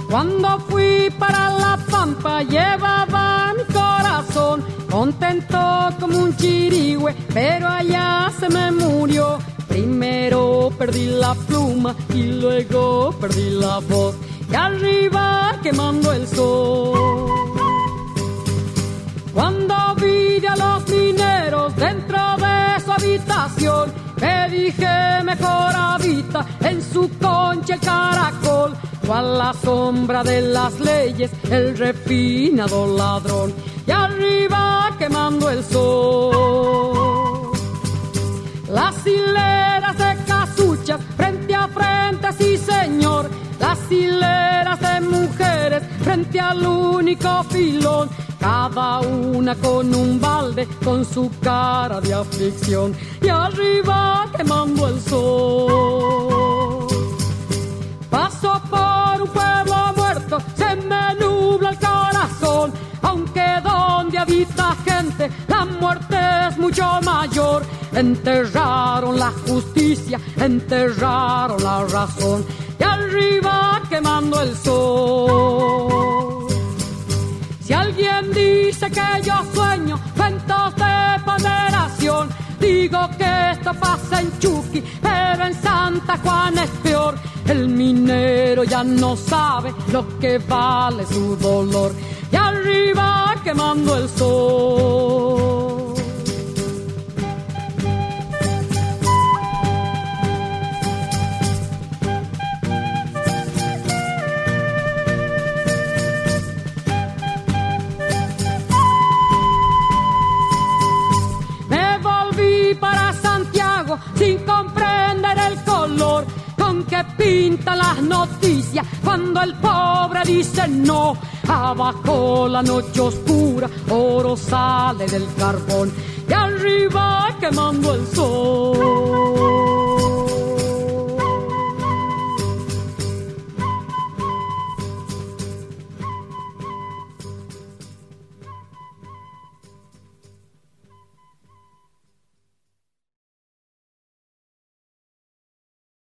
Cuando fui para la pampa llevaba mi corazón contento como un chirigüe, pero allá se me murió. Primero perdí la pluma y luego perdí la voz, y arriba quemando el sol. Cuando vi a los mineros dentro de su habitación, me dije mejor habita en su concha el caracol, o a la sombra de las leyes el refinado ladrón, y arriba quemando el sol. Las hileras de casuchas frente a frente, sí señor, las hileras de mujeres frente al único filón, cada una con un balde, con su cara de aflicción, y arriba quemando el sol. Paso por un pueblo muerto, se me nubla el corazón, aunque donde habita gente la muerte es mucho mayor. Enterraron la justicia, enterraron la razón, y arriba quemando el sol. Si alguien dice que yo sueño cuentos de ponderación, digo que esto pasa en Chuqui, pero en Santa Juana es peor. El minero ya no sabe lo que vale su dolor, y arriba quemando el sol. Sin comprender el color con que pintan las noticias, cuando el pobre dice no, abajo la noche oscura, oro sale del carbón, y arriba quemando el sol.